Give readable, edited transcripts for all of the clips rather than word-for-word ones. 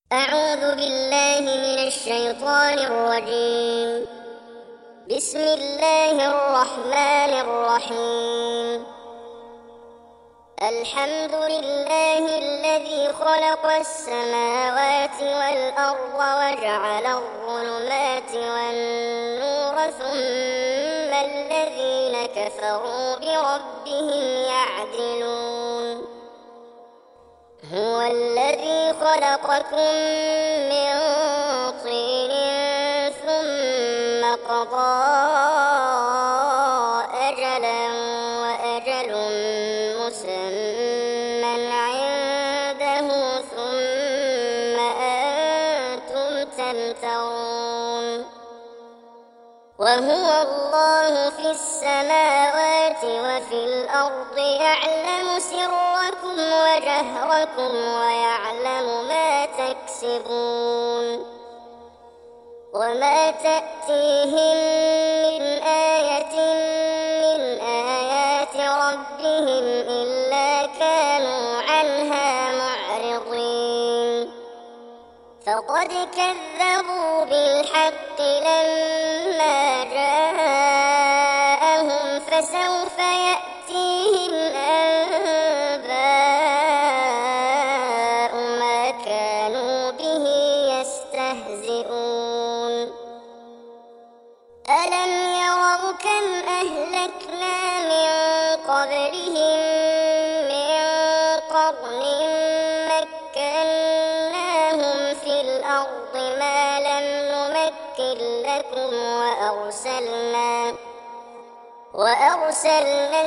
أعوذ بالله من الشيطان الرجيم. بسم الله الرحمن الرحيم. الحمد لله الذي خلق السماوات والأرض وجعل الظلمات والنور ثم الذين كفروا بربهم يعدلون. هو الذي خلقكم من طين ثم قضى أجلا وأجل مسمى عنده ثم أنتم تمترون. وهو الله في السماوات وفي الأرض يعلم سركم وجهركم ويعلم ما تكسبون. وما تأتيهم من آية من آيات ربهم إلا كانوا عنها معرضين. فقد كذبوا بالحق لما جاءهم فسوف يأتيهم أنباء ما كانوا به يستهزئون. ألم يروا كم أهلكنا من قبلهم من قرن مكناهم في الأرض ما لم نمكن لكم وأرسلنا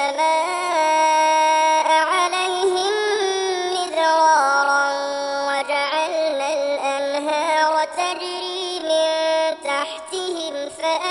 السماء عليهم مدرارا وجعلنا الأنهار تجري من تحتهم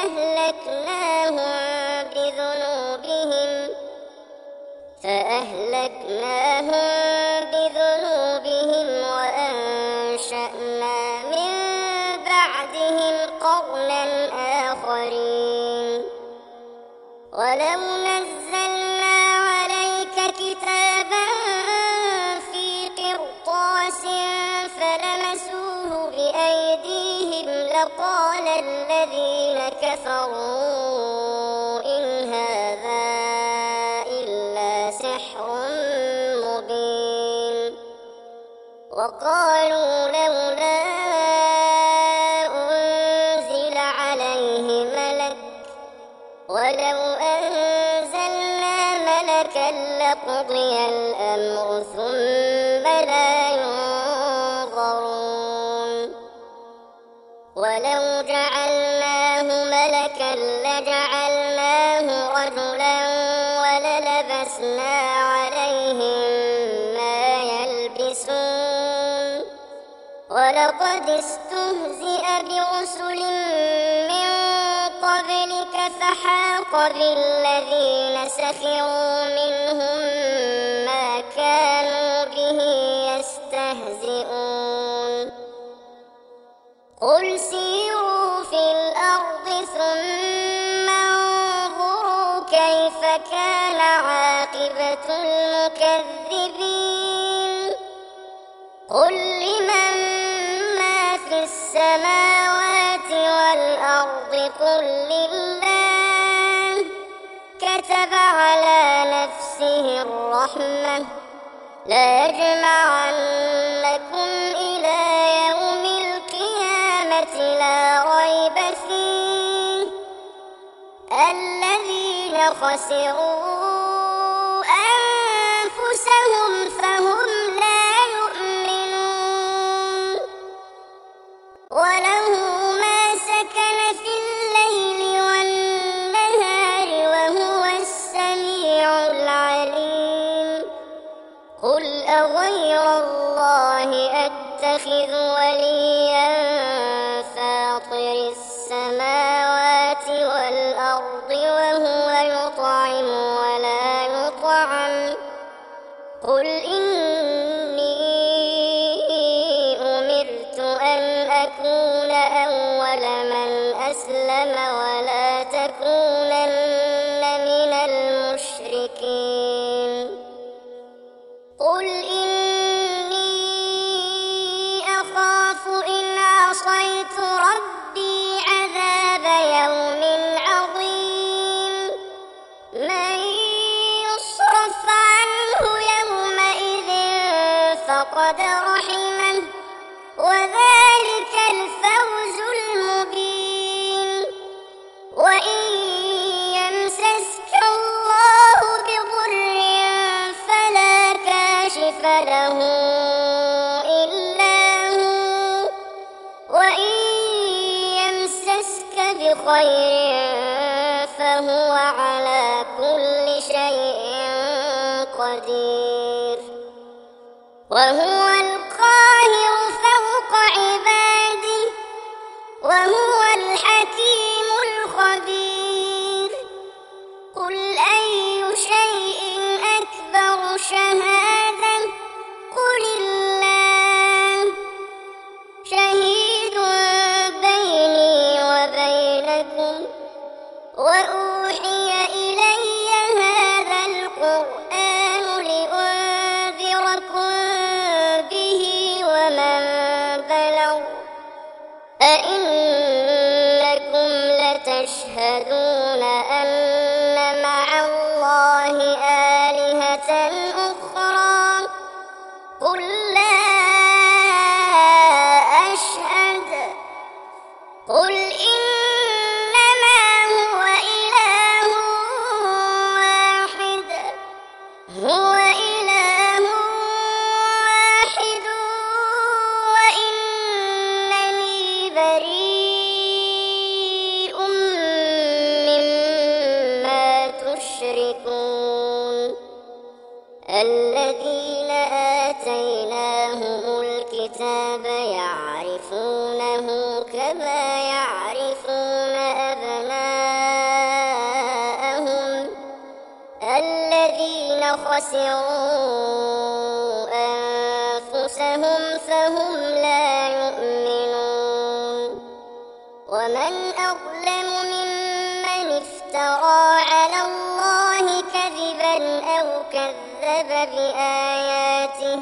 فأهلكناهم بذنوبهم وأنشأنا من بعدهم قرنا آخرين. ولو نزلنا عليك كتابا في قرطاس فلمسوه بأيديهم لقال الذين كفروا إن هذا إلا سحر مبين. وقالوا لولا أنزل عليه ملك ولو أنزلنا ملكا لقضي الأمر ثم لا ينظرون. ولو جعلناه ملكا لجعلناه رجلا وللبسنا عليهم ما يلبسون. ولقد استهزئ برسل من قبلك فحاق بالذين سخروا منهم ما كانوا به يستهزئون. قل سيروا في الأرض ثم انظروا كيف كان عاقبة المكذبين. قل لمن ما في السماوات والأرض قل لله كتب على نفسه الرحمة ليجمعنكم إلى يوم القيامة لا ريب فيه الذين خسروا أنفسهم فهم لا يؤمنون. وله ما سكن في الليل والنهار وهو السميع العليم. قل أغير الله أتخذ وليا فاطر السماوات والأرض وهو يطعم ولا يطعم. قل إني أمرت أن أكون أول من أسلم ولا تكونن من المشركين. قل إني أخاف فقد رحمه وذلك الفوز المبين. وإن يمسسك الله بضر فلا كاشف له إلا هو، وإن يمسسك بخير فهو على كل شيء قدير. وهو القاهر فوق عباده وهو الحكيم الخبير. قل أي شيء أكبر شهادة قل الله شهيد بيني وبينكم وأوحي إلي هذا القرآن لأنذركم به ومن بلغ أئنكم لتشهدون أن مع الله آلهة أخرى قل لا أشهد قل إنما هو إله واحد وإنني بريء مما تشركون. الذين آتيناهم الكتاب يعرفونه كما يعرفون أبناءهم الذين خسروا أنفسهم فهم لا يؤمنون. ومن أظلم ممن افترى على الله كذبا أو كذب بآياته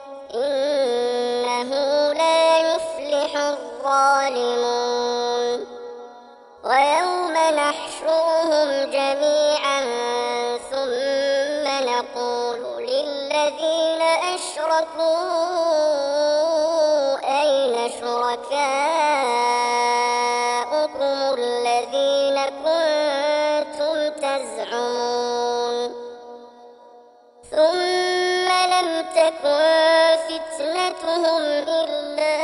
إنه لا يفلح الظالمون. ويوم نحشرهم جميعا ثم نقول للذين أشركوا أين شركاؤكم الذين كنتم تزعمون ثم لم تكن فتنتهم إلا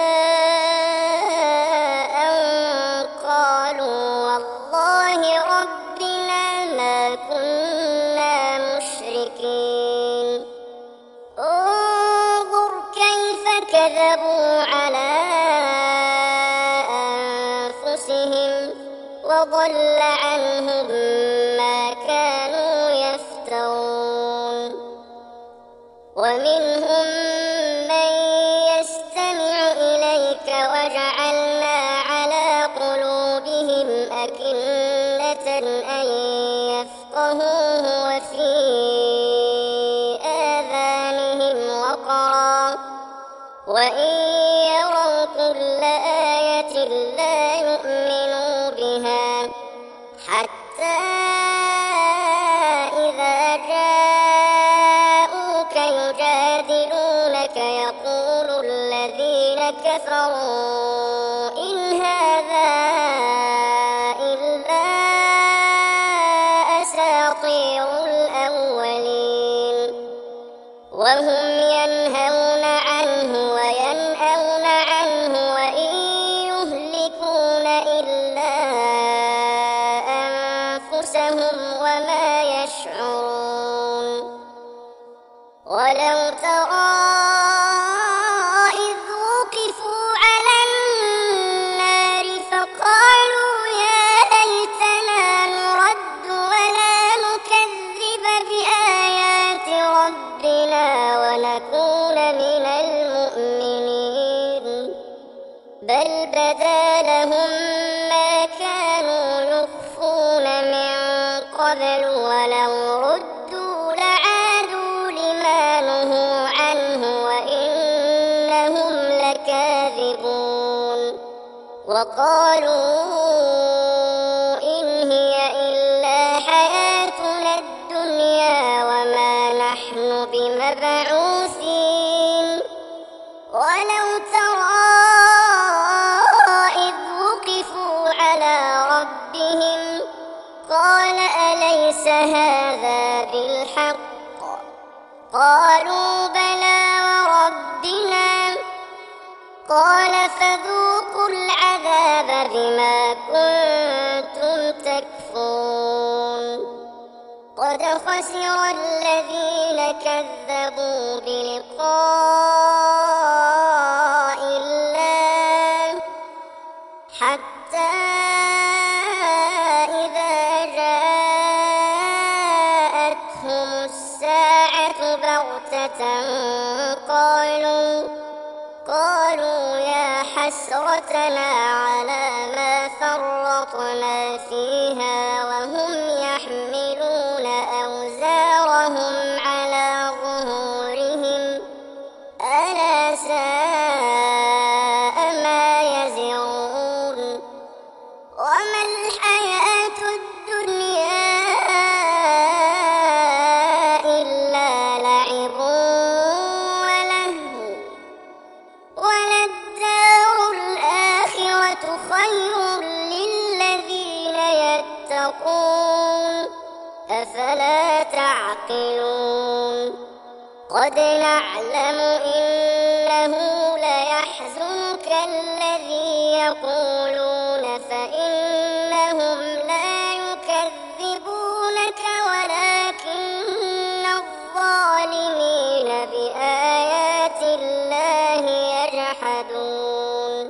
أن قالوا والله ربنا ما كنا مشركين. انظر كيف كذبوا على أنفسهم وضل عنهم ما كانوا يفترون. ومنهم من يستمع إليك وجعلنا على قلوبهم أكنة أن يفقهوه وفي آذانهم وقرا وإن يروا كل آية لا يؤمنوا بها حتى إذا جاءوك يجادلونك يقول الذين كفروا إن هذا إلا أساطير الأولين. وهم ينهون عنه وينأون عنه وإن يهلكون إلا أنفسهم وما يشعرون. ولو ترى إذ وقفوا على النار فقالوا يا ليتنا نرد ولا نكذب بآيات ربنا ونكون من المؤمنين بل بدا لهم ما كانوا يخفون من قبل ولو ردوا لعادوا لما نهوا عنه وإنهم لكاذبون. وقالوا إن هي إلا حياتنا الدنيا وما نحن بمبعوثين ولو ترى إذ وقفوا على ربهم قال أليس هذا بالحق قالوا بلى وربنا قال فذوقوا العذاب بما كنتم تكفرون قد خسر الذين كذبوا بلقاء الله حتى إذا جاءتهم الساعة بغتة قالوا يا حسرتنا على ما فرطنا فيها وهم يحملون أوزارهم على ظهورهم ألا ساء ما يزرون وما الحياة الدنيا إلا لعب ولهو وللدار الآخرة خير للذين يتقون أفلا تعقلون قد نعلم إنه ليحزنك الذي يقولون فإنهم لا يكذبونك ولكن الظالمين بآيات الله يجحدون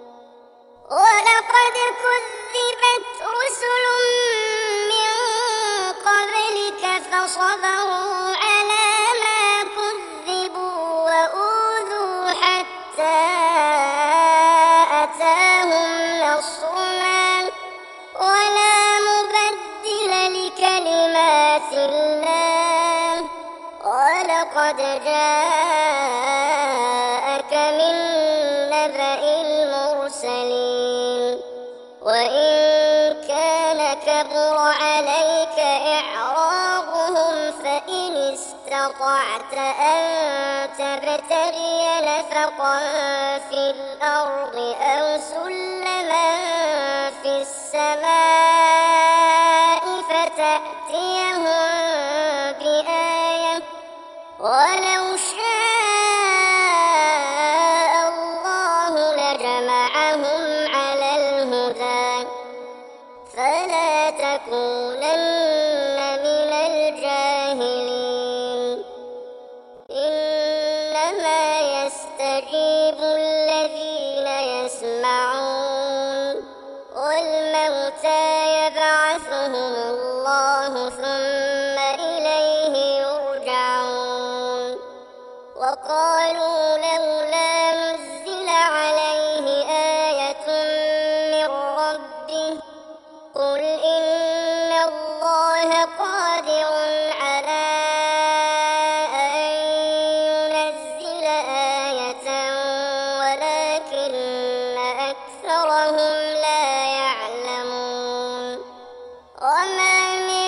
ولقد كذبت رسل من قبلك فصبروا على ما كذبوا وأوذوا حتى أتاهم نصرنا ولا مبدل لكلمات الله ولقد جاءك من نبأ المرسلين وإن كان كبر عليك إعراضهم فإن استطعت أن تبتغي نفقا في الأرض أو سلما في السماء فتأتيهم بآية ولو شاء الله لجمعهم على الهدى فلا تكونن من الجاهلين إنما يستجيب الذين يسمعون والموتى يبعثهم الله ثم إليه يرجعون وقالوا لولا نزل عليه آية من ربه قل إن الله قادر على أن ينزل آية ولكن أكثرهم لا يعلمون وما من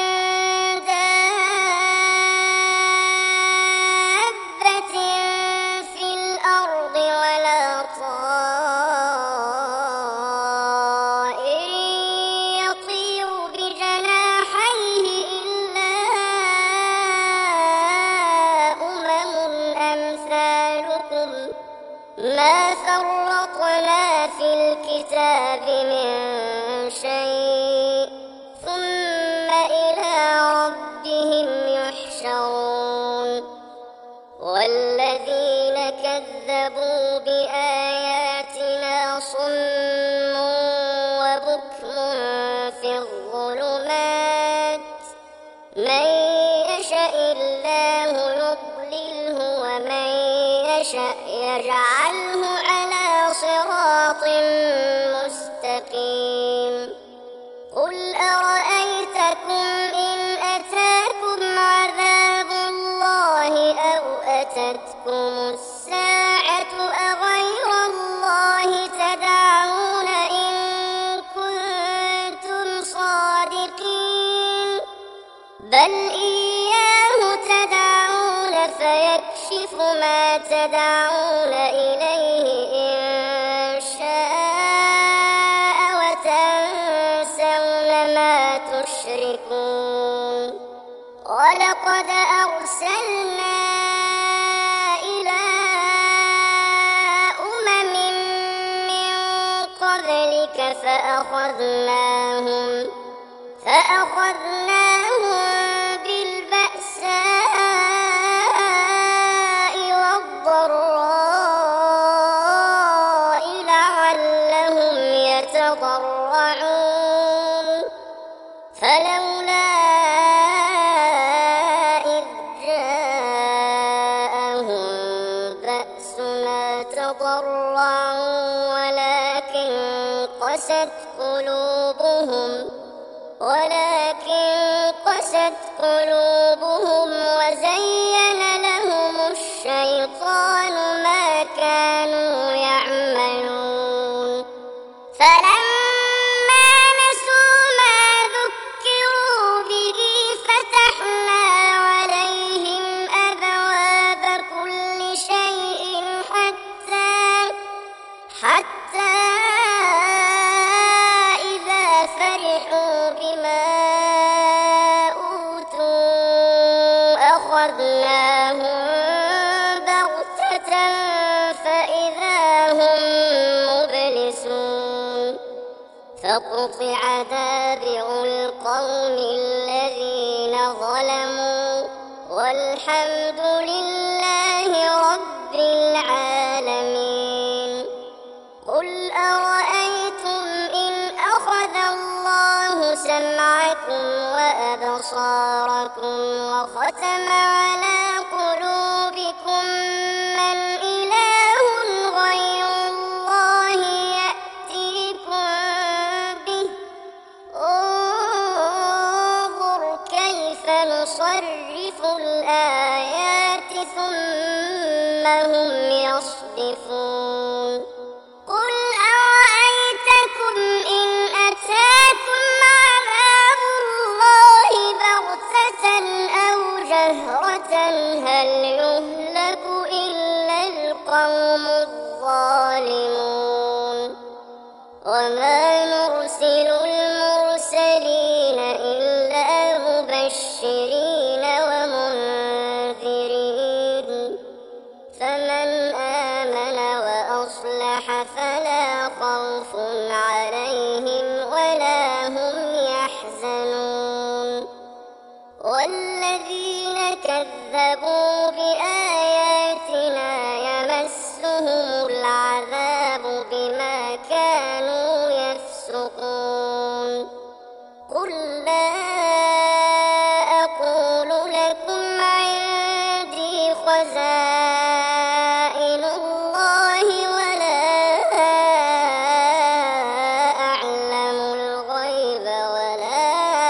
دابة في الأرض ولا طائر يطير بجناحيه إلا أمم أمثالكم ما فرطنا في الكتاب من شيء ثم إلى ربهم يحشرون والذين كذبوا بآياتنا صم وبكم في الظلمات من يشاء الله يضلله ومن يشاء يجعله على صراط مستقيم قل أرأيتكم إن أتاكم عذاب الله أو أتتكم الساعة أغير الله تدعون إن كنتم صادقين بل إياه تدعون فيكشف ما تدعون إليه مشركون ولقد أرسلنا إلى أمم من قبلك فأخذناهم بالبأساء والضراء لعلهم يتضرعون فلولا إذ جاءهم بأسنا تضرعوا ولكن قست قلوبهم وزين لهم الشيطان ما كانوا يعملون فلما نسوا ما ذكروا به فتحنا عليهم أبواب كل شيء حتى إذا فرحوا بما أوتوا أخذناهم بغتة فإذا هم مبلسون فقطع دابر القوم الذين ظلموا والحمد لله رب العالمين قل أرأيتم إن أخذ الله سمعكم وأبصاركم وختم على قلوبكم من إله غير الله يأتيكم به انظر كيف نصرف الآيات ثم هم يصدفون قل أرأيتكم إن أتاكم عذاب الله بغتة أو جهرة هل يهلك إلا القوم الظالمون وما نرسل المرسلين إلا مبشرين ومنذرين فمن آمن وأصلح فلا خوف عليهم ولا هم يحزنون والذين كذبوا بآياتنا يمسهم العذاب بما كانوا يفسقون قل لا أقول لكم عندي خزائن الله ولا أعلم الغيب ولا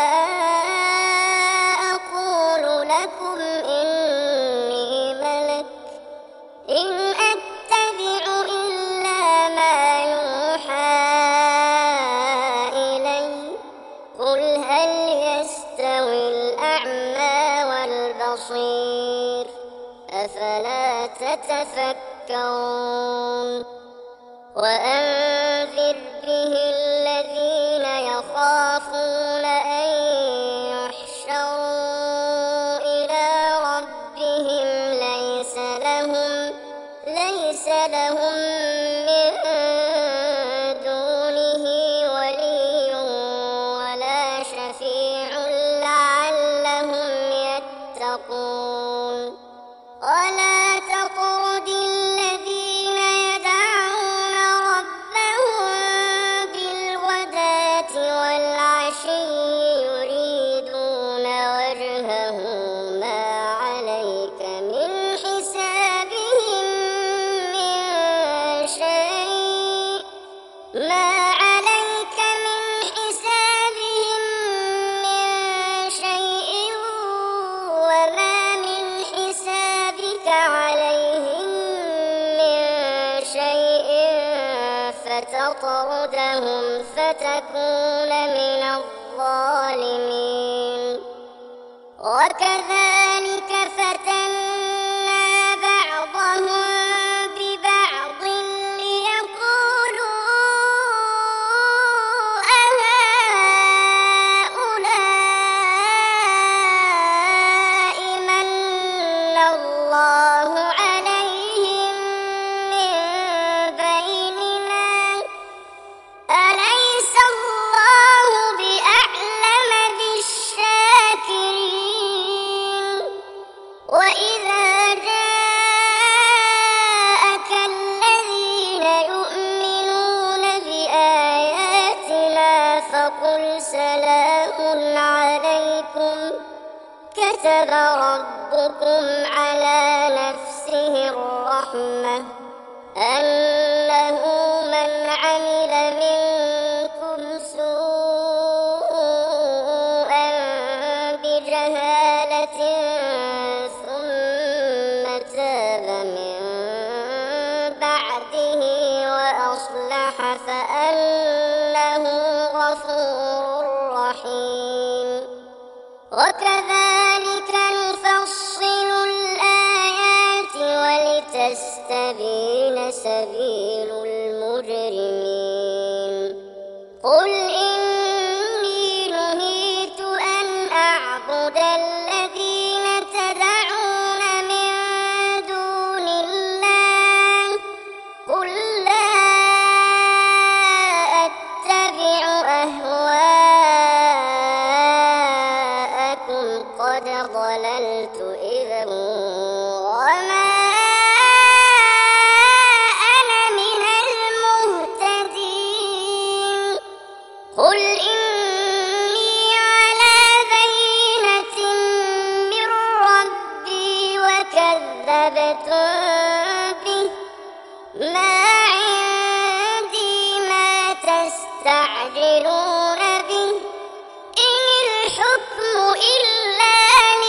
أقول لكم إني ملك إن أتبع إلا ما يوحى إلي قل هل يستوي الأعمى والبصير أفلا تتفكرون وأنذر به الذين يخافون أن يحشروا إلى ربهم ليس لهم من دونه ولي ولا شفيع لعلهم يتقون ولا تطرد الذين يدعون ربهم بالغداة والعشي يريدون وجهه ما عليك من حسابهم من شيء وما من حسابك عليهم من شيء فتطردهم فتكون من الظالمين وكذلك فتنا بعضهم ببعض ليقولوا أهؤلاء فقل سلام عليكم كتب ربكم على نفسه الرحمة أنه من عمل منكم سوءا بجهالة ثم تاب من بعده وأصلح فأنه غفور رحيم. وكذلك نفصل الآيات ولتستبين سبيل المجرمين. قل إني نهيت أن أعبد الذين تدعون من دون الله قل لا أتبع أهواءكم قد ضللت إذا وما أنا من المهتدين. قل إني على بينة من ربي وكذبتم به ما عندي ما تستعجلون به إن الحكم إلا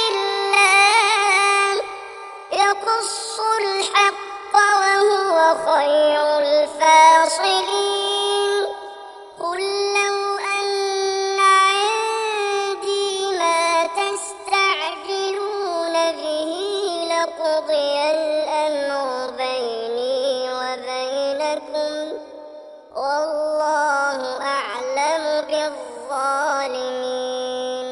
لله يقص الحق وهو خير الفاصلين. قل لو أن عندي ما تستعجلون به لقضي الأمر بيني وبينكم والله أعلم بالظالمين.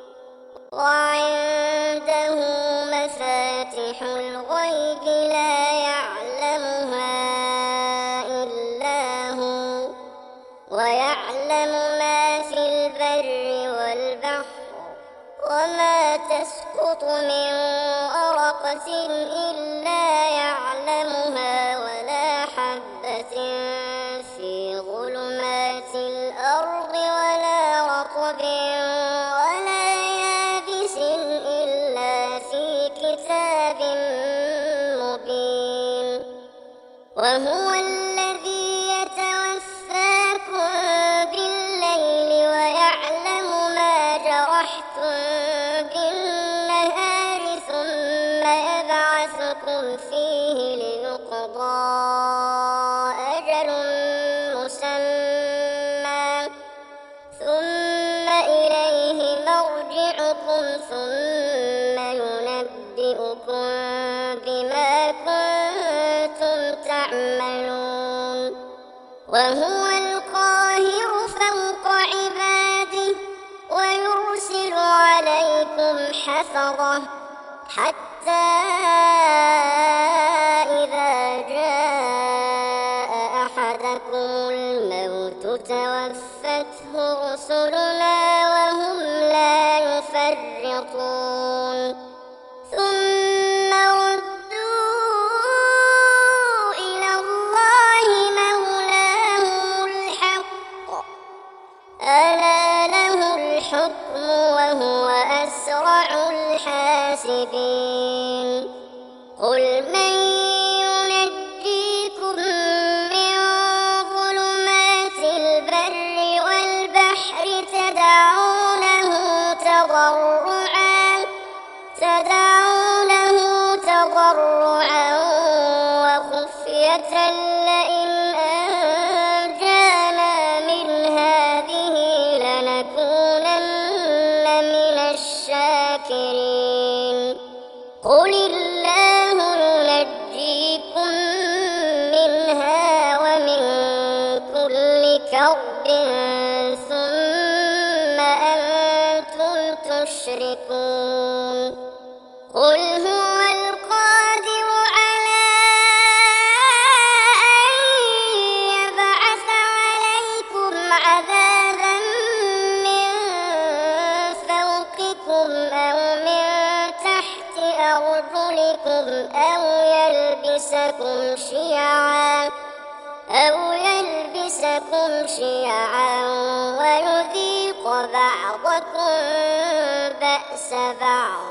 وعنده مفاتح الغيب لا يعلمها إلا هو ويعلم ما في البر والبحر وما تسقط من ورقة إلا يعلمها ولا حبة في ظلمات الأرض ولا رطب ولا يابس إلا في كتاب مبين. وهو الذي يتوفاكم بالليل ويعلم ما جرحتم بالنهار ثم يبعثكم فيه ليقضى أجل مسمى ثم إليه مرجعكم ثم ينبئكم بما كنتم تعملون. وهو القاهر فوق عباده ويرسل عليكم حفظة حتى إذا جاء أحدكم الموت توفته رسلنا وهم لا يفرطون ثم ردوا إلى الله مولاهم الحق ألا له الحكم وهو أسرع الحاسبين. قل من ينجيكم من ظلمات البر والبحر تدعونه تضرعا وخفية لئن أنجانا من هذه لنكونن من الشاكرين. قل الله ينجيكم منها ومن كل كرب ثم أنتم تشركون. قل هو القادر على أن يبعث عليكم عذابا من فوقكم أو من تحت أرجلكم أو يلبسكم شيعا ويذيق بعضكم بأس بعض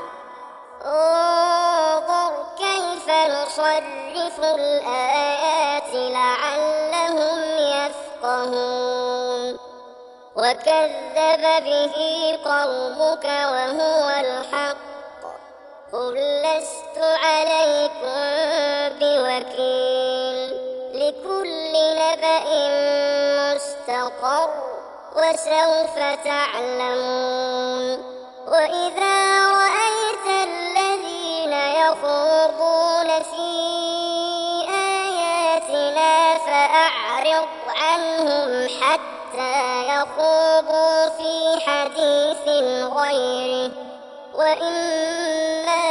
انظر كيف نصرف الآيات لعلهم يفقهون وكذب به قومك وهو الحق قل لست عليكم بوكيل لكل نبأ مستقر وسوف تعلمون وإذا رأيت الذين يخوضون في آياتنا فأعرض عنهم حتى يخوضوا في حديث غيره وإما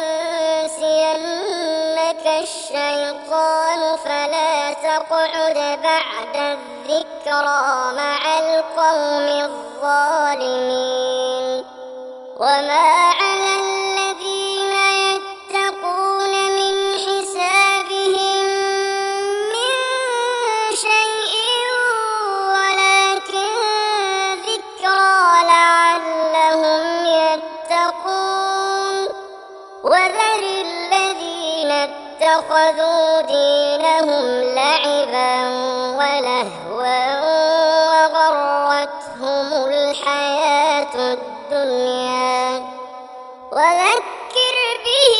ينسينك الشيطان فلا تقعد بعد الذكرى مع القوم الظالمين وما على الذين يتقون من حسابهم من شيء ولكن ذكرى لعلهم يتقون وذر الذين اتخذوا دينهم لعبا ولهوا وغرتهم الحياة الدنيا وذكر به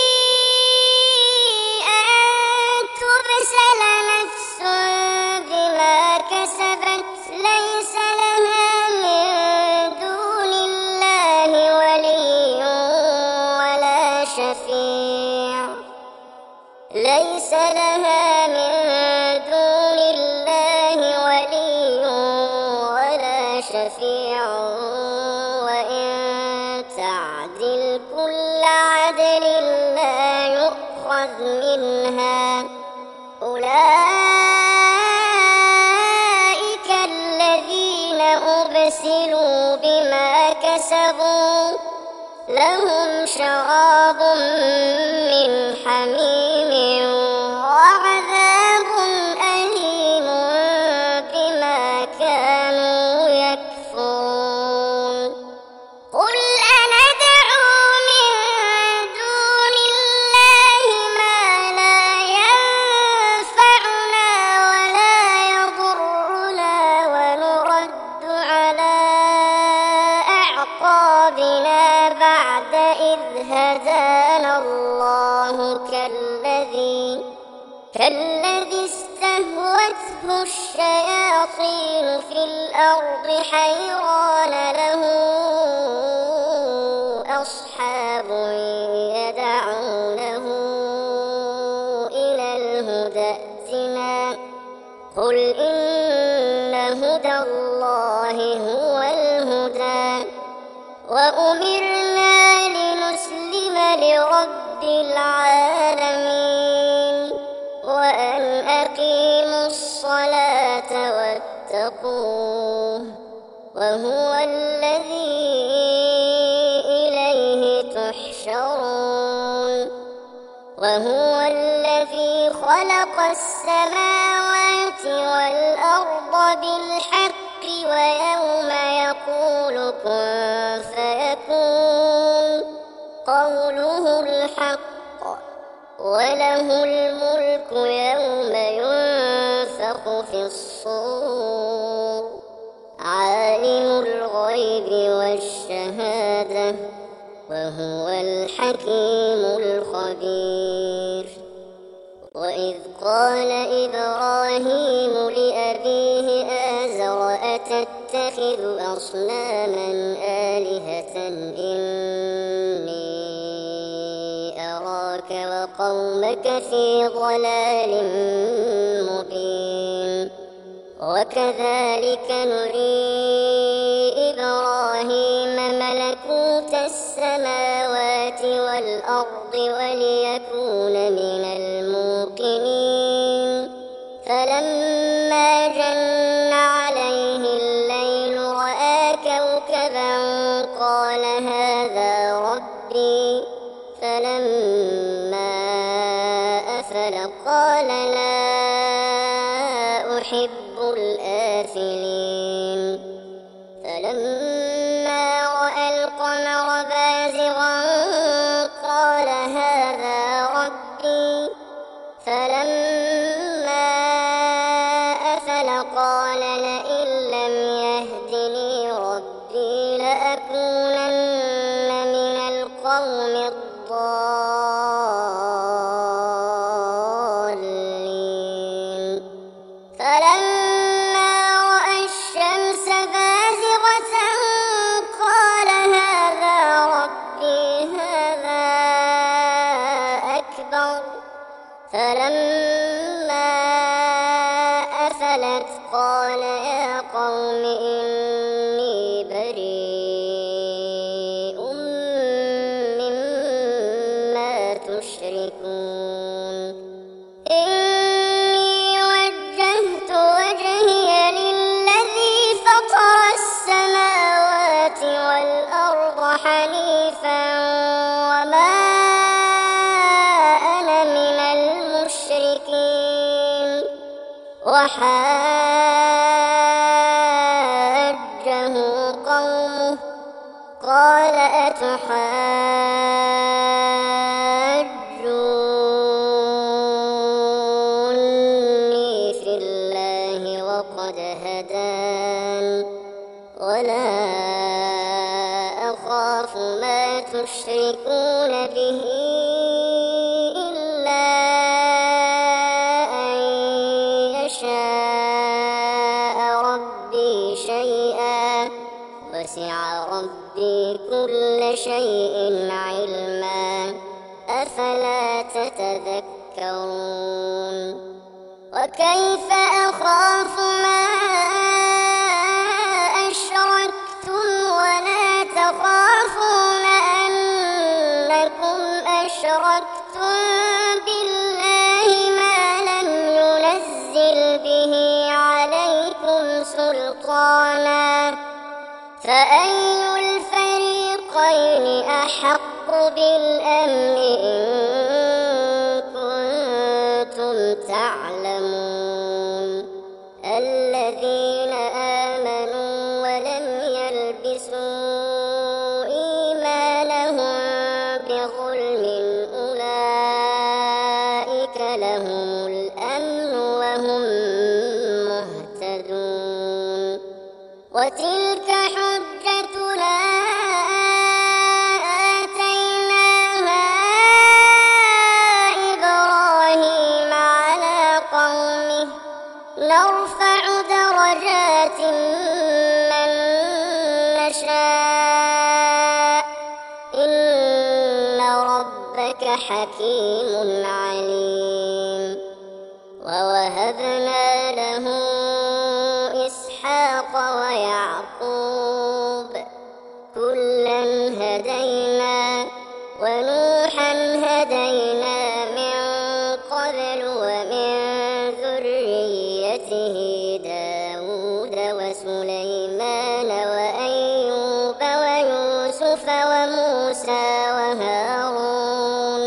أن تبسل نفس بما كسبت ليس لها من دون الله ولي ولا شفيع ليس لها من دون الله ولي ولا شفيع وإن تعدل كل عدل لا يؤخذ منها أولئك الذين أبسلوا بما كسبوا لهم شراب من حميم وعذاب أليم بما كانوا يكفرون قل أندعو من دون الله ما لا ينفعنا ولا يضرنا ونرد على أعقابنا بعد إذ هدانا الله كالذي استهوته الشياطين في الأرض حيران له أصحاب يدعونه إلى الهدى ائتنا قل إن هدى الله هو الهدى وأمرنا لنسلم لرب العالمين وأن أقيموا الصلاة واتقوه وهو الذي إليه تحشرون وهو الذي خلق السماوات والأرض بالحق ويوم يقول كن فيكون قوله الحق وله الملك يوم ينفخ في الصور عالم الغيب والشهادة وهو الحكيم الخبير وإذ قال إبراهيم لأبيه آزر أتتخذ أصناما آلهة إني أراك وقومك في ضلال مبين وكذلك نري إبراهيم ملكوت السماوات والأرض وليكون من الموقنين فلما جن عليه الليل رأى كوكبا قال هذا ربي فلما أفل قال لا أحب الآفلين فلما رأى القمر بازغا قال هذا ربي فلما أفل قال لئن لم يهدني ربي لأكونن من القوم الضالين فلما رأى الشمس بازغة قال هذا ربي هذا أكبر فلما أفلت قال يا قوم إني بريء مما تشركون إني وجهت وجهي للذي فطر السماوات والأرض حنيفا وما أنا من المشركين وحاجه قومه قال أتحاجوني في الله وقد هدان ولا أخاف ما تشركون به إلا أن يشاء ربي شيئا وسع ربي كل شيء علما أفلا تتذكرون وكيف أخاف ما أشركتم ولا تخافون أنكم أشركتم بالله ما لم ينزل به عليكم سلطانا فأي الفريقين أحق بالأمن إن كنتم تعلمون الذين آمنوا ولم يلبسوا إيمانهم بظلم أولئك لهم الأمن وهم مهتدون وتلك حجتنا آتيناها إبراهيم على قومه نرفع درجات من نشاء إن ربك حكيم عليم ووهبنا له إسحاق ويعقوب كلا هدينا ونوحا هدينا من قبل ومن ذريته داود وسليمان وأيوب ويوسف وموسى وهارون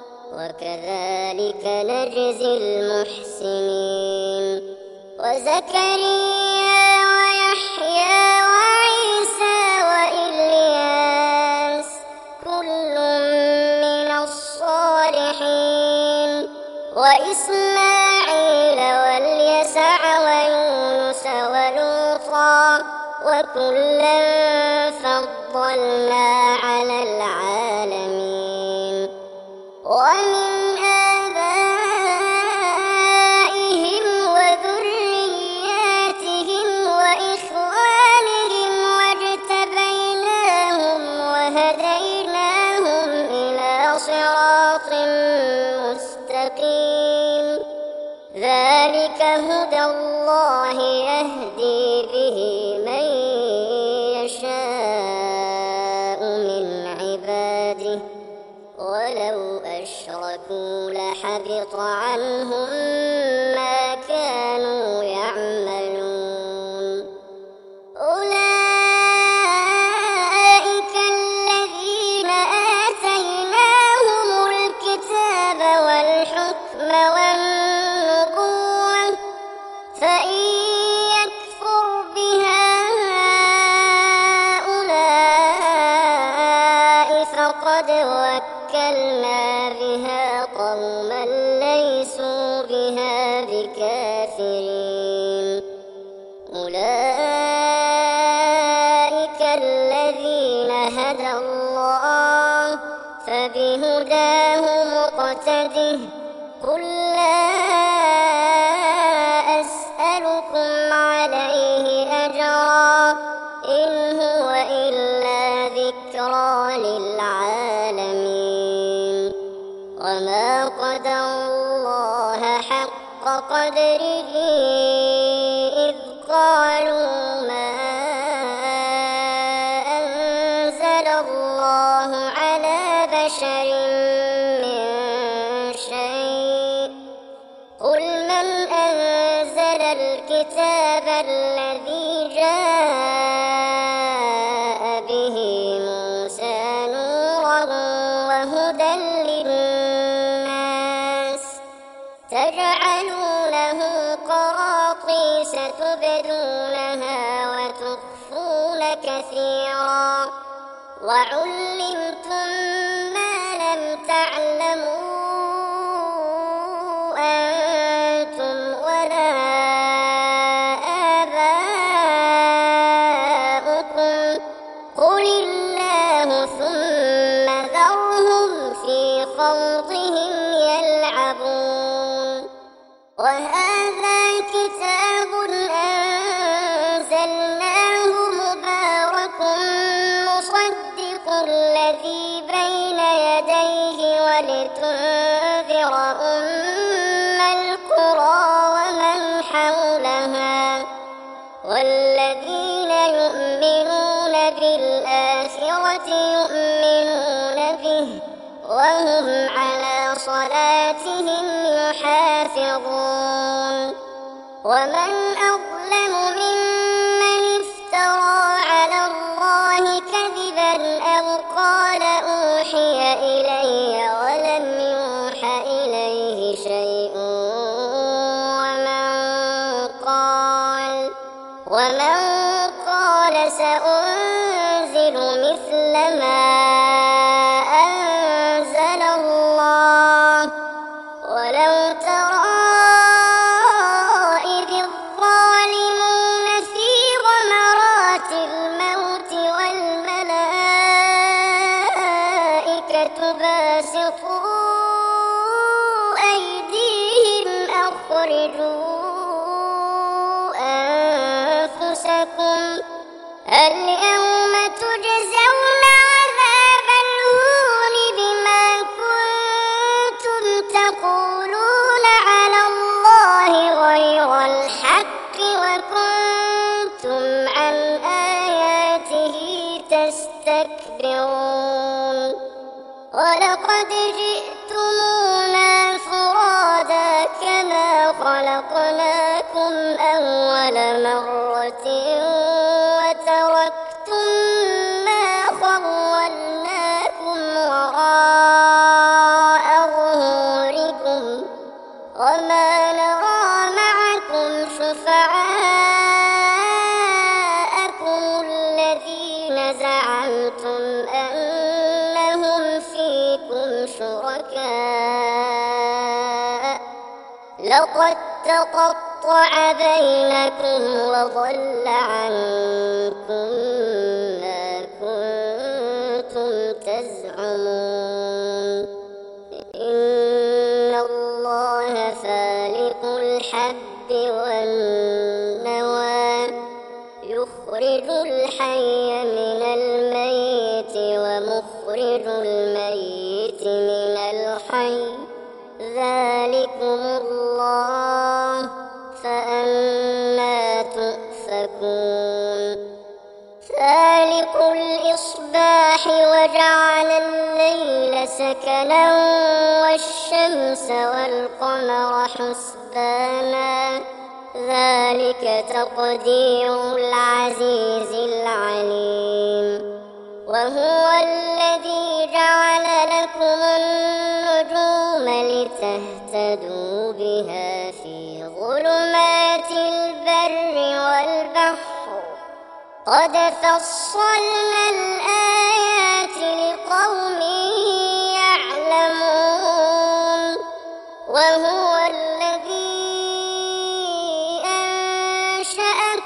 وكذلك نجزي المحسنين وزكريا ويحيى وعيسى وإلياس كل من الصالحين وإسماعيل واليسع ويونس ولوطا وكلا فضلنا على العالمين ومن آبائهم وذرياتهم وإخوانهم واجتبيناهم وهديناهم إلى صراط مستقيم ذلك هدى الله يهدي به من يشاء من عباده ولو أشركوا لحبط عنهم ما كانوا يعملون أولئك الذين آتيناهم الكتاب والحكم والنبوة فإن يكفر بها ووكلنا بها قوما ليسوا بها بكافرين أولئك الذين هدى الله فبهداه مقتده قل لا أسألكم عليه أجرا إن هو إلا ذكرى للعالمين وما قدروا الله حق قدره إذ قالوا ما أنزل الله على بشر من شيء قل من أنزل الكتاب الذي جاء به موسى نورا وهدى للناس تجعلونه قراطيس تبدونها وتخفون كثيرا وعلمتم ما لم تعلموا أنتم ولا آباؤكم قل الله ثم ذرهم في خوضهم يلعبون وهذا كتاب أنزلناه مبارك مصدق الذي بين يديه ولتنذر أم القرى ومن حولها والذين يؤمنون بالآخرة يؤمنون به وهم على صلاتهم يحافظون ومن أظلم ممن افترى على الله كذبا أو قال أوحي إلي ولم يوح إليه شيء ومن قال سأنزل مثل ما أنزل الله ولو ترى إذ الظالمون في غمرات الموت والملائكة باسطوا أيديهم أخرجوا أنفسكم اليوم تجزون عذاب الهون بما كنتم تقولون على الله غير الحق وكنتم عن آياته تستكبرون ولقد جئتمونا فرادا كما خلقناكم أول مرة وتركتم ما خولناكم وراء ظهوركم وما نرى معكم شفعاءكم الذين زعمتم أنهم فيكم شركاء لقد تقطع بينكم وضل عنكم ما كنتم تزعمون إن الله فالق الحب والنوى يخرج الحي من الميت ومخرج الميت من الحي ذلكم الله فأنى تؤفكون فالق الإصباح وجعل الليل سكنا والشمس والقمر حسبانا ذلك تقدير العزيز العليم وهو الذي جعل لكم النجوم لتهتدوا بها في ظلمات البر والبحر قد فصلنا الآيات لقوم يعلمون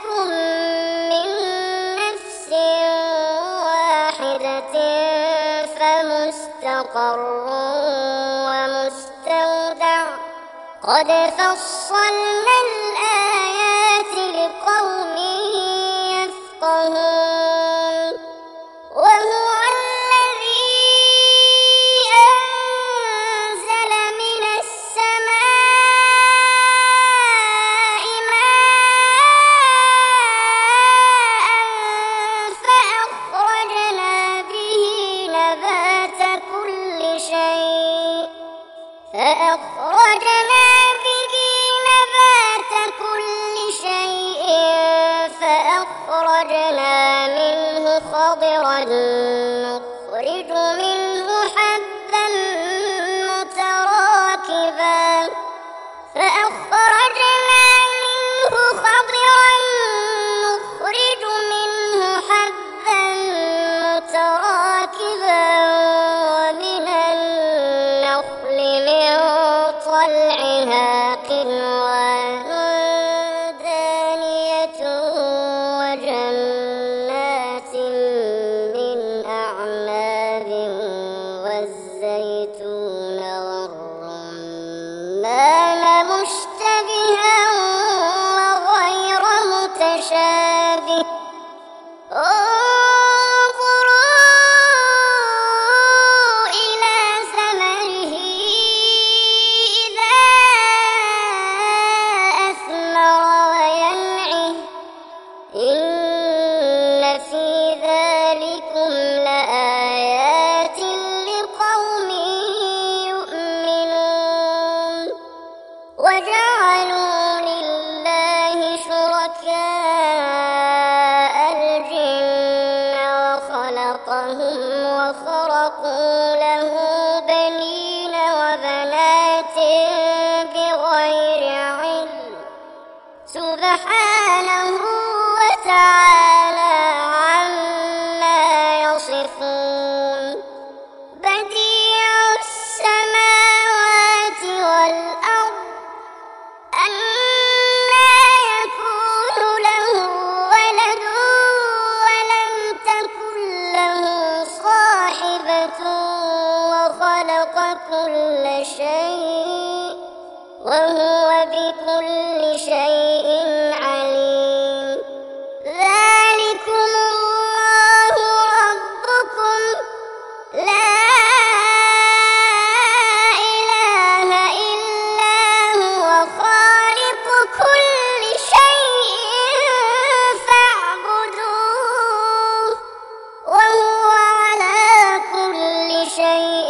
خلقكم من نفس واحدة فمستقر ومستودع قد فصلنا الآيات لقوم يفقهون وهو الذي أنزل من السماء ماء فأخرجنا به نبات كل شيء فأخرجنا منه خضرا نخرج منه حبا متراكبا ومن النخل من طلعها قنوان دانية وجنات من أعناب والزيتون والرمان مشتبها وغير متشابه انظروا إلى ثمره إذا أثمر وينعه إن في ذلكم لآيات لقوم يؤمنون وجعلوا لله شركاء الجن وخلقهم وخرقوا له بنين وبنات بغير علم سبحانه وتعالى عما يصفون بديع السماوات والأرض أنى يكون له ولد ولم تكن له صاحبة وخلق كل شيء وهو بكل شيء عليم ذلكم الله ربكم لا إله إلا هو خالق كل شيء فاعبدوه وهو على كل شيء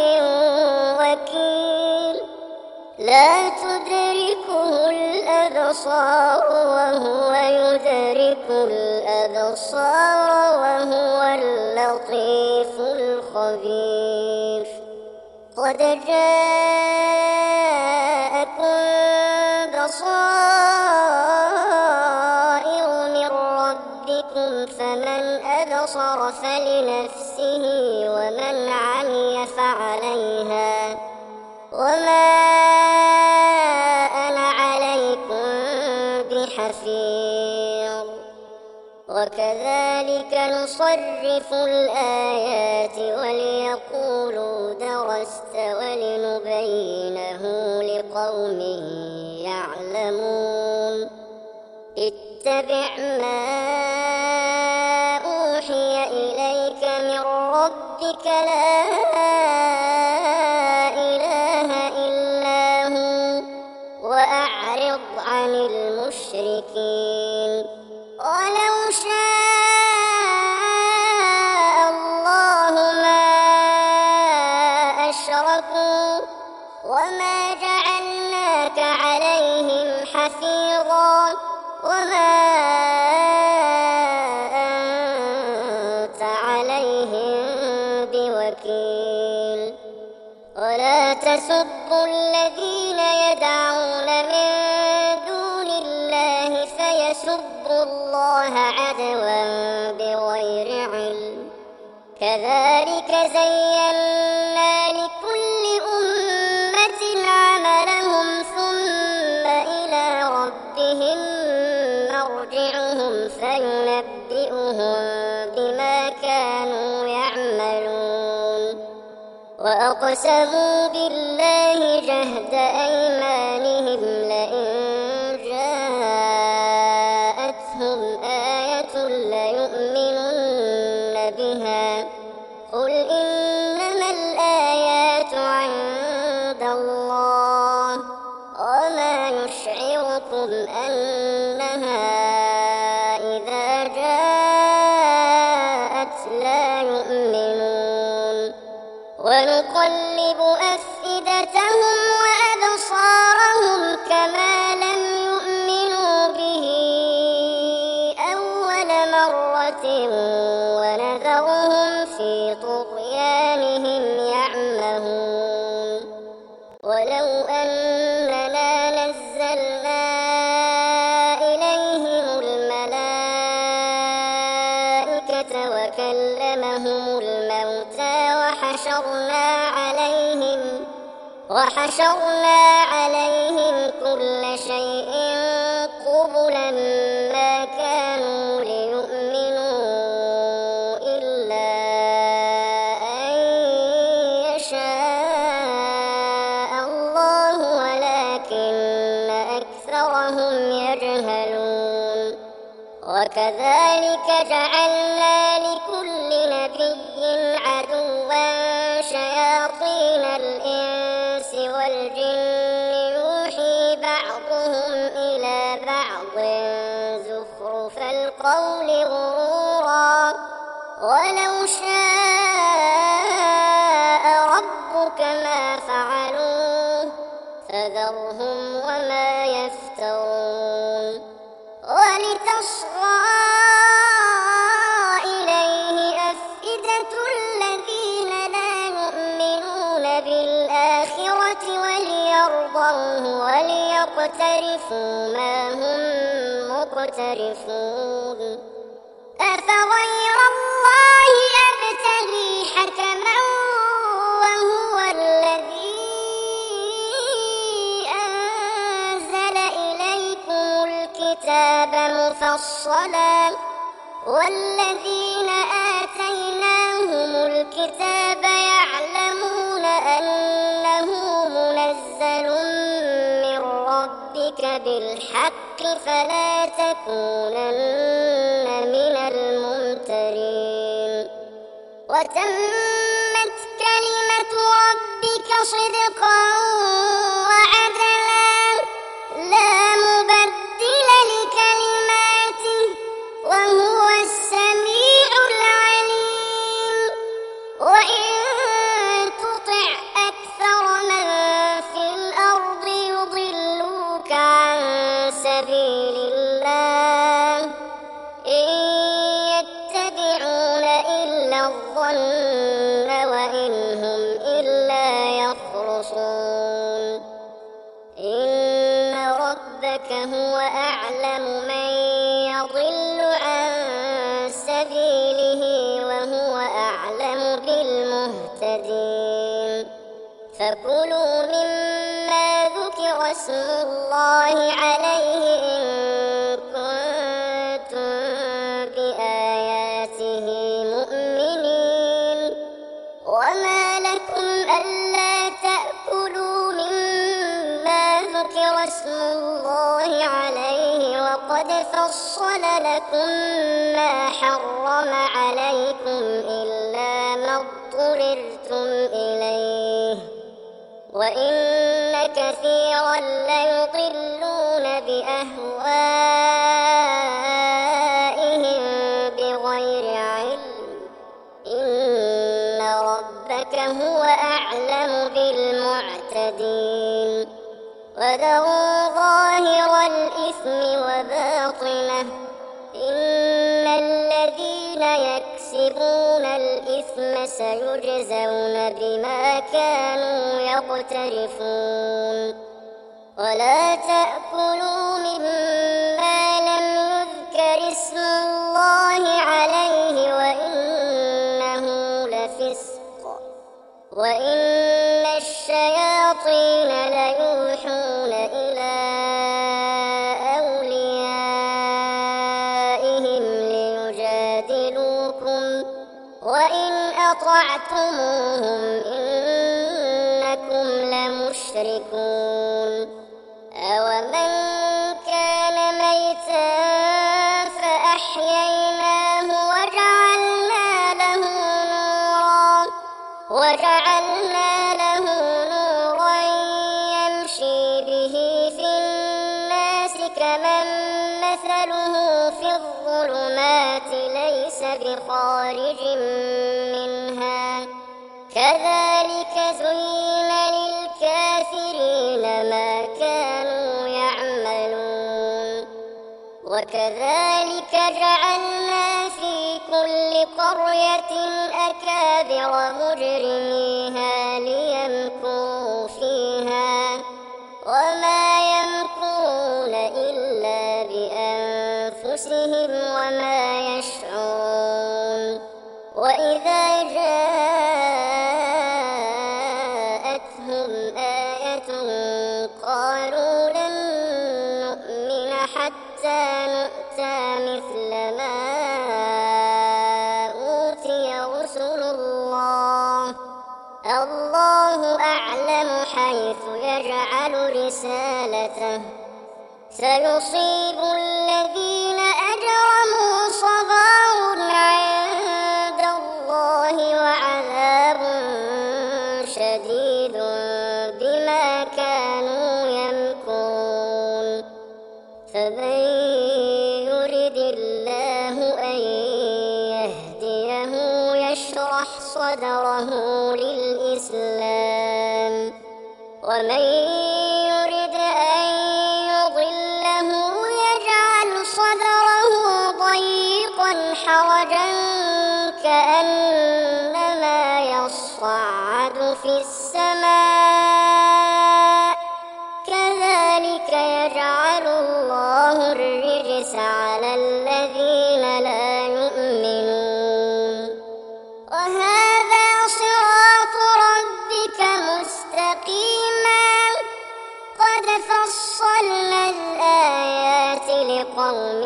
وكيل لا تدركه الأبصار وهو يدرك الأبصار وهو اللطيف الخبير قد جاءكم بصائر من ربكم فمن أبصر فلنفسه ومن عمي فعليها وما أنا عليكم بحفيظ وكذلك نصرف الآيات وليقولوا درست ولنبينه لقوم يعلمون اتبع ما أوحي إليك من ربك لا إله إلا هو وأعرض عن المشركين ولو شاء الله ما أشركوا وما جعلناك عليهم حفيظا وما أنت عليهم بوكيل ولا تسبوا الذين يدعون من دون الله فيسبوا الله عدوا بغير علم كذلك زينا لكل أمة عملهم ثم إلى ربهم مرجعهم فينبئهم بما كانوا يعملون. وأقسموا بالله جهد أيمانهم لئن جاءتهم آية ليؤمنن بها قل إنما الآيات عند الله وما يشعركم أنها إذا جاءت لا يؤمنون. ونقلب أفئدتهم وأبصارهم كما لم يؤمنوا به أول مرة ونذرهم في طغيانهم يعمهون. ولو أننا نزلنا إليهم الملائكة وكلمهم الموتى وحشرنا عليهم كل شيء قبلا ما كانوا ليؤمنوا إلا أن يشاء الله ولكن أكثرهم يجهلون. وكذلك جعلنا لكل نبي عدوا شياطين الإنس والجن يوحي بعضهم إلى بعض زخرف القول غرورا ولو شاء ربك ما فعلوه فذرهم وما يفترون. ولتصغى إليه أفئدة الذين لا يؤمنون بالآخرة وليرضوه وليقترفوا ما هم مقترفون. أفغير الله أبتغي حكما وهو الذي أنزل إليكم الكتاب مفصلا والذين آتيناهم الكتاب يعلمون أنه منزل من ربك بالحق فلا تكونن من الممترين. وتمت كلمة ربك صدقا وعدلا لا مبدل لكلماته وهو السميع العليم. وإن تطع أكثر من في الأرض يضلوك عن سبيل الله إن يتبعون إلا الظن وإن هم إلا يخرصون. إن ربك هو أعلم من يضل عن سبيله وهو أعلم بالمهتدين. فكلوا مما ذكر اسم الله عليه إن كنتم بآياته مؤمنين. وما لكم ألا تأكلوا مما ذكر اسم الله عليه وقد فصل لكم ما حرم عليكم إلا ما اضطررتم إليه وإن كثيرا ليضلون بأهوائهم بغير علم. إن ربك هو أعلم بالمعتدين. وذروا ظاهر الإثم وباطنه إن الذين يكسبون الإثم سيجزون بما كانوا يقترفون. ولا تأكلوا مما لم يذكر اسم الله عليه وإنه لفسق وإن الشياطين ليوحون إلى أوليائهم قطعتموهم إنكم لمشركون أومن كان ميتا فأحييناه وجعلنا له نورا يمشي به في الناس كمن مثله في الظلمات ليس بخارج منها كذلك زين للكافرين ما كانوا يعملون وكذلك جعلنا في كل قرية أكابر مجرميها ليمكروا فيها وما يمكرون إلا بأنفسهم وما يشعرون وإذا جاءتهم آية قالوا لن نؤمن حتى نؤتى مثل ما أوتي رسل الله أعلم حيث يجعل رسالته سيصيب الذين أجرموا صغار عند الله وعذاب شديد بما كانوا يمكرون فمن يرد الله أن يهديه يشرح صدره للإسلام ومن يرد أن يضله يجعل صدره ضيقا حرجا كأنما يصعد في السماء كذلك يجعل الله الرجس على الذين لا يؤمنون وهذا صراط ربك مستقيما قد فصلنا الآيات لقوم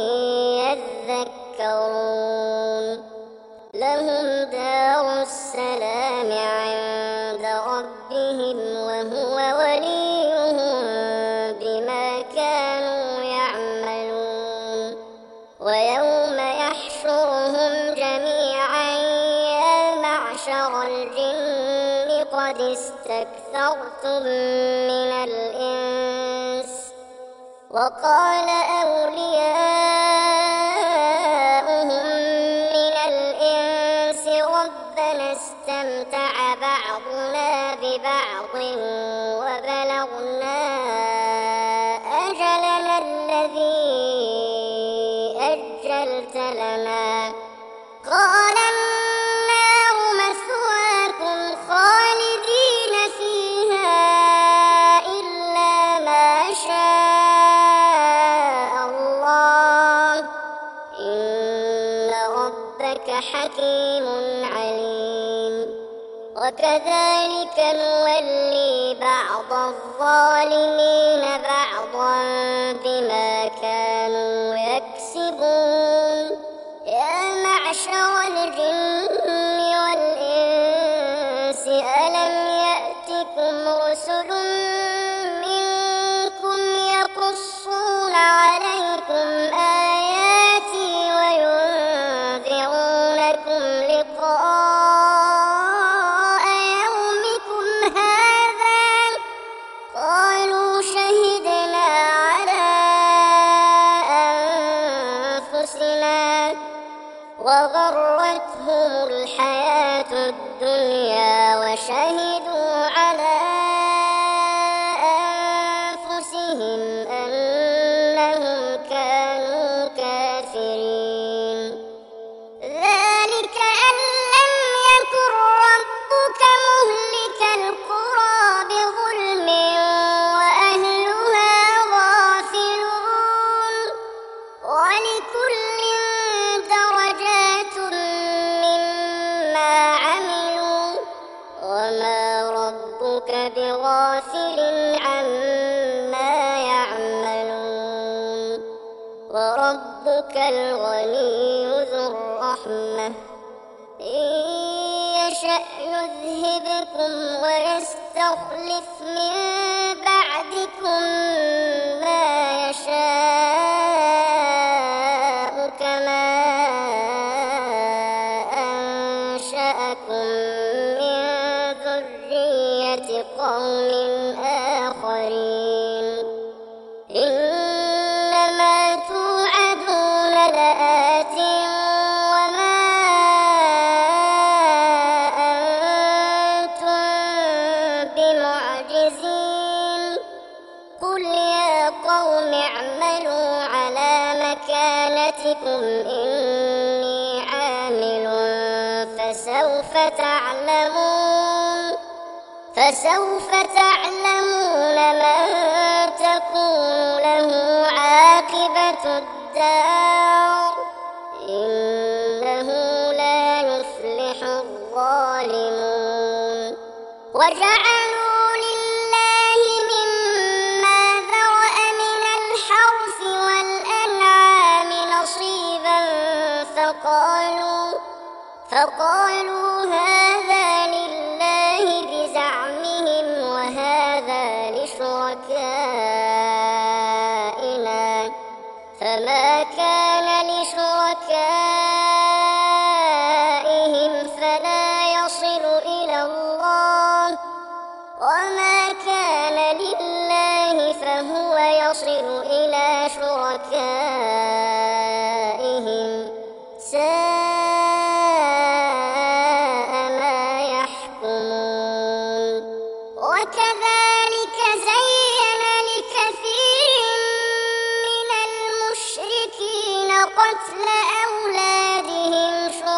يذكرون لهم دار السلام عند ربهم وهو وليهم بما كانوا يعملون ويوم يحشرهم جميعا يا معشر الجن قد استكثرتم من الإنس وقال أولياؤهم من الإنس ربنا استمتع بعضنا ببعض وبلغنا أجلنا الذي أجلت لنا قال النار مثواكم خالدين فيها إلا ما شاء الله إن ربك حكيم عليم وكذلك نولي بعض الظالمين بعضا بما كانوا يكسبون يا معشر الجن والإنس ألم يأتكم رسل منكم يقصون عليكم آياتي وينذرونكم لقاء يومكم هذا قالوا شهدنا على أنفسنا وغرتهم الحياة الدنيا وشهدوا على أنفسهم أنهم كانوا كافرين ذلك أن لم يكن ربك مهلك القرى بظلم وأهلها غافلون ولكل درجات مما عملوا وما ربك بغافل عما يعملون وربك الغني ذو الرحمة إن يشأ يذهبكم ويستخلف من بعدكم ما يشاء كما أنشأكم من ذرية قوم آخرين إنما توعدون لآت وما أنتم بمعجزين قل يا قوم اعملوا على مكانتكم إني عامل فسوف تعلمون من تكون له عاقبة الدار إنه لا يفلح الظالمون وجعلوا لله مما ذرأ من الحرث والأنعام نصيبا فقالوا هذا لله بزعمهم وهذا لشركائنا فما كان لشركائهم فلا يصل إلى الله وما كان لله فهو يصل إلى شركائهم ساء ما يحكمون وكذلك زين لكثير من المشركين قتل أولادهم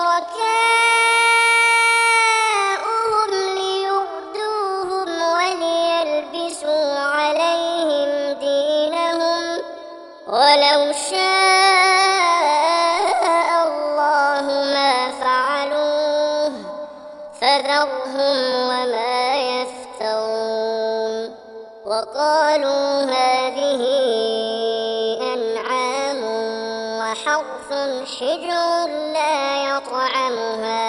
شركاؤهم ليردوهم وليلبسوا عليهم دينهم ولو شاء الله ما فعلوه فذرهم وما يفترون وقالوا هذه أنعام وحرث حجر لا يطعمها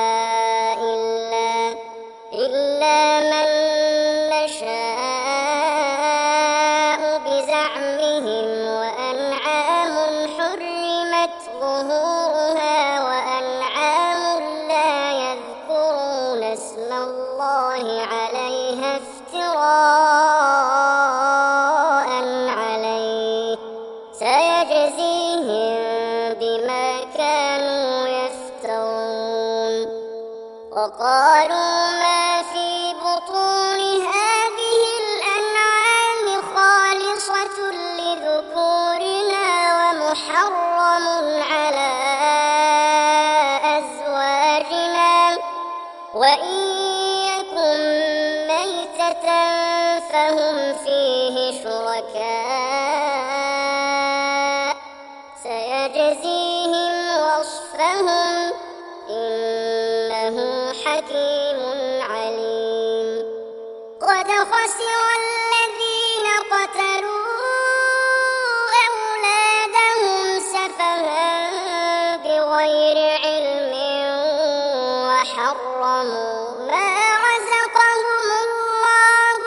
إلا من نشاء بزعمهم وأنعام حرمت ظهورها وأنعام لا يذكرون اسم الله عليها افتراء عليه سيجزيهم بما كانوا يفترون وقالوا ما في بطون هذه الأنعام خالصة لذكورنا ومحرم على أزواجنا وإن يكن ميتة فهم فيه شركاء سيجزيهم وصفهم إنه حكيم عليم قد خسر الذين قتلوا أولادهم سفها بغير علم وحرموا ما رزقهم الله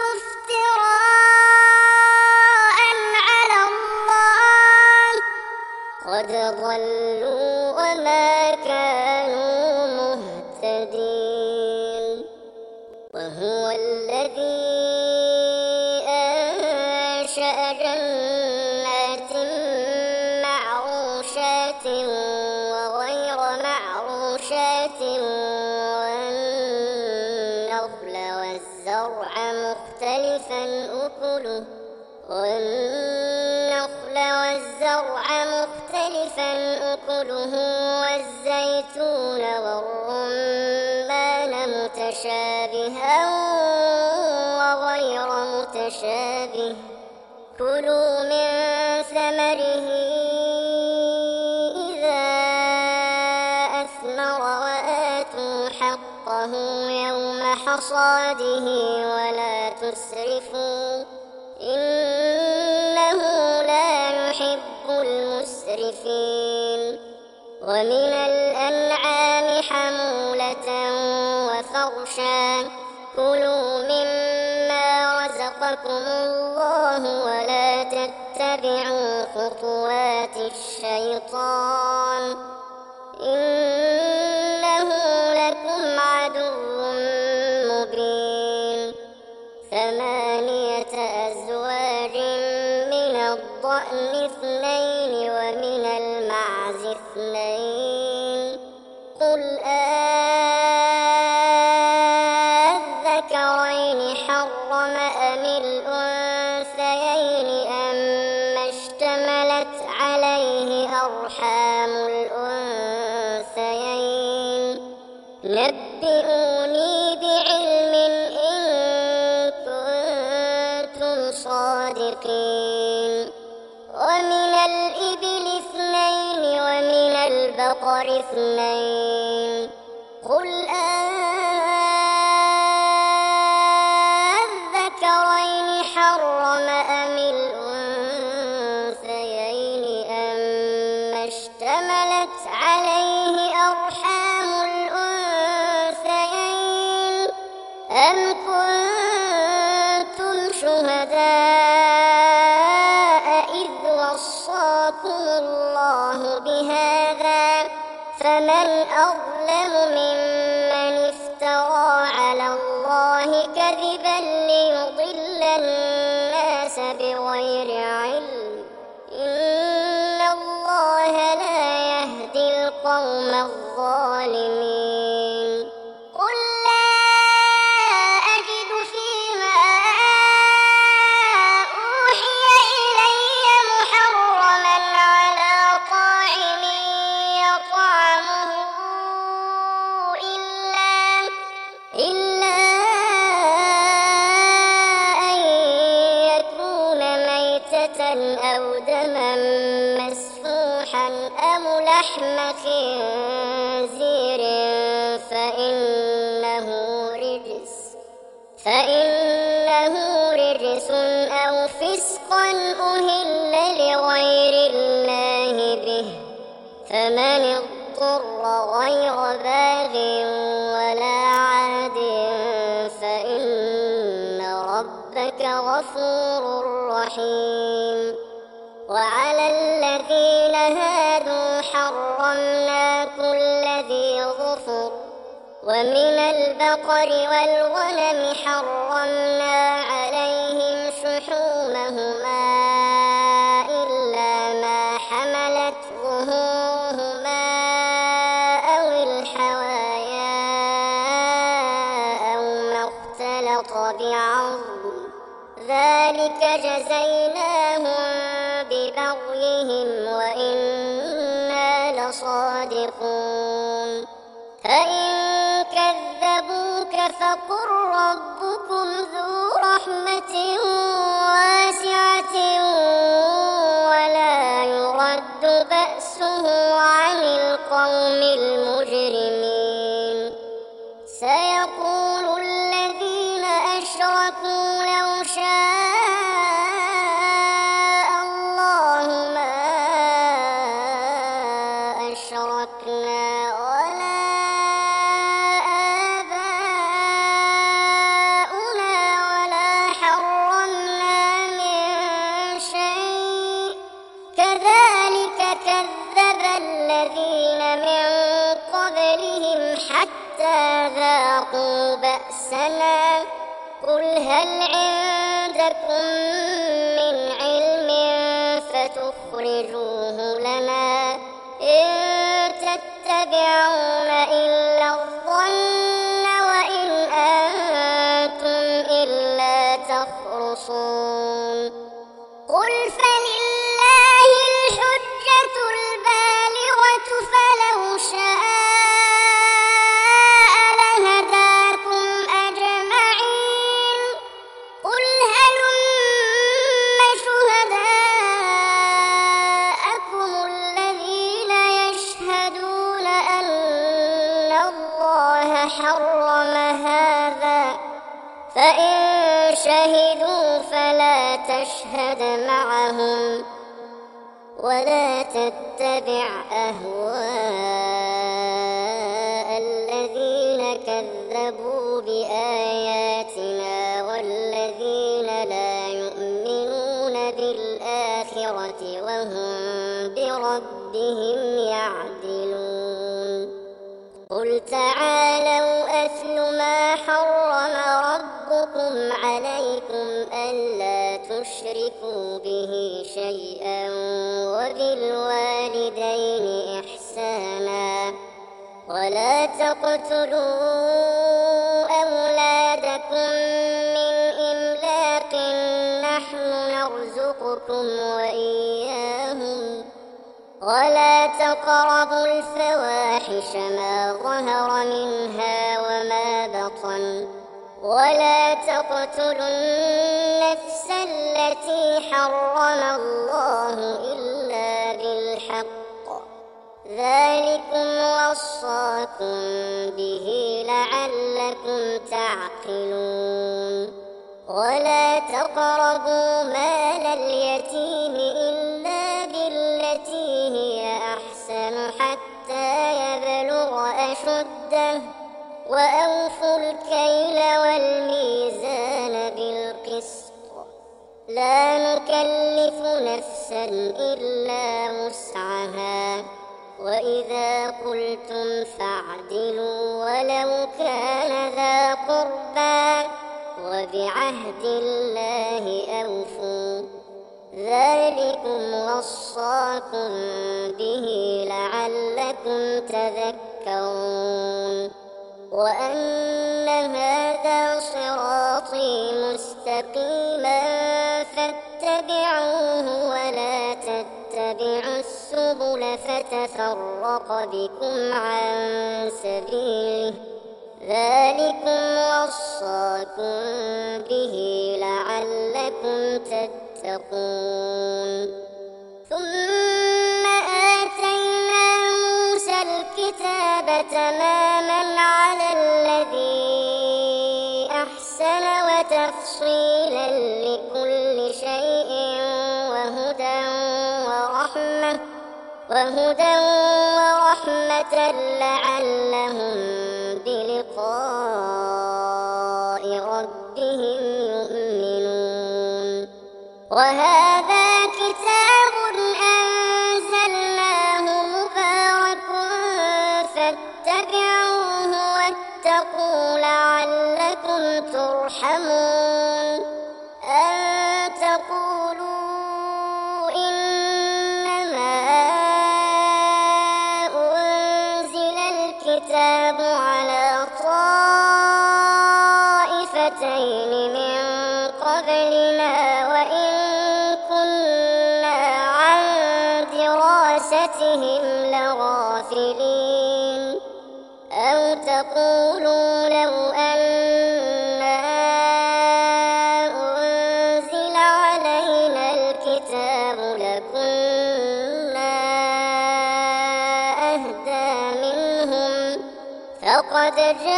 افتراء على الله قد ضلوا وما كانوا مهتدين وهو الذي أنشأ جنات معروشات وغير معروشات والزرع مختلفا أكله والزيتون والرمان متشابها وغير متشابه كلوا من ثمره إذا أثمر وآتوا حقه يوم حصاده ولا تسرفوا إنه لا يحب المسرفين ومن الأنعام حمولة فرشا كلوا مما رزقكم الله ولا تتبعوا خطوات الشيطان إنه لكم عدو مبين 8 أزواج من الضأن 2 ومن المعز 2 قل الذكرين حرم أم الأنثيين أما اشتملت عليه أرحام الأنثيين نبئوني بعلم إن كنتم صادقين ومن الإبل 2 ومن البقر 2 قل الذكرين حرم أم الأنثيين أما اشتملت عليه أرحام الأنثيين أم كنتم شهداء إذ وصاكم الله بهذا فمن أظلم ممن افترى على الله كذبا ليضل الناس بغير علم إن الله لا يهدي القوم الظالمين قل لا أجد فيما أوحي إلي محرما على طاعم يطعمه إلا أن يكون ميتة أو دما مسفوحا أو لحم خنزير فإنه رجس أو فسقا أهل لغير الله به فمن اضطر غير باغ ولا عاد فإن ربك غفور رحيم وعلى الذين هادوا حرمنا كل ذي ظفر ومن البقر والغنم حرمنا عليهم شحومهما إلا ما حملت ظهورهما أو الحوايا أو ما اختلط بعظم ذلك جزيناهم ببغيهم وإنا لصادقون فإن كذبوك فقل ربكم ذو رحمة واسعة ولا يرد بأسه عن القوم المجرمين سيقول الذين أشركوا لو شاء الله ما أشركنا ولا آباؤنا ولا حرمنا من شيء كذلك كذب الذين من قبلهم حتى ذاقوا بأسنا قل هل عندكم من علم فتخرجوه لنا إن تتبعون إلا الظن وإن أنتم إلا تخرصون قل فلله الحجة البالغة فلو شاء لهداكم أجمعين قل هلم شهداءكم الذين يشهدون أن الله حرم هذا فإن شهدوا فلا تشهد معهم ولا تتبع أهواء الذين كذبوا كذبوا بآياتنا والذين لا يؤمنون بالآخرة وهم بربهم يعدلون قل تعالوا أتل ما حرم ربكم عليكم ألا تشركوا به شيئا وبالوالدين إحسانا ولا تقتلوا أولادكم من إملاق نحن نرزقكم وإياهم ولا تقربوا الفواحش ما ظهر منها وما بطن ولا تقتلوا النفس التي حرم الله إلا بالحق ذلكم وصاكم به لعلكم تعقلون ولا تقربوا مال اليتيم إلا بالتي هي أحسن حتى يبلغ أشده وأوفوا الكيل والميزان بالقسط لا نكلف نفسا إلا وسعها وإذا قلتم فاعدلوا ولو كان ذا قربى وبعهد الله أوفوا ذلكم وصاكم به لعلكم تذكرون وأن هذا صراطي مستقيما فاتبعوه ولا تتبعوا السبل فتفرق بكم عن سبيله ذلكم وصاكم به لعلكم تتقون ثم آتينا موسى الكتاب تماما على الذي أحسن وتفصيلا لكل شيء وهدى ورحمة لعلهم بلقاء ربهم يؤمنون وهذا كتاب أنزلناه مبارك فاتبعوه واتقوا لعلكم ترحمون أن تقولوا إنما أنزل الكتاب على طائفتين من قبلنا وإن كنا عن دراستهم لغافلين أو تقولوا لو أنا أنزل علينا الكتاب لكنا أهدى منهم فقد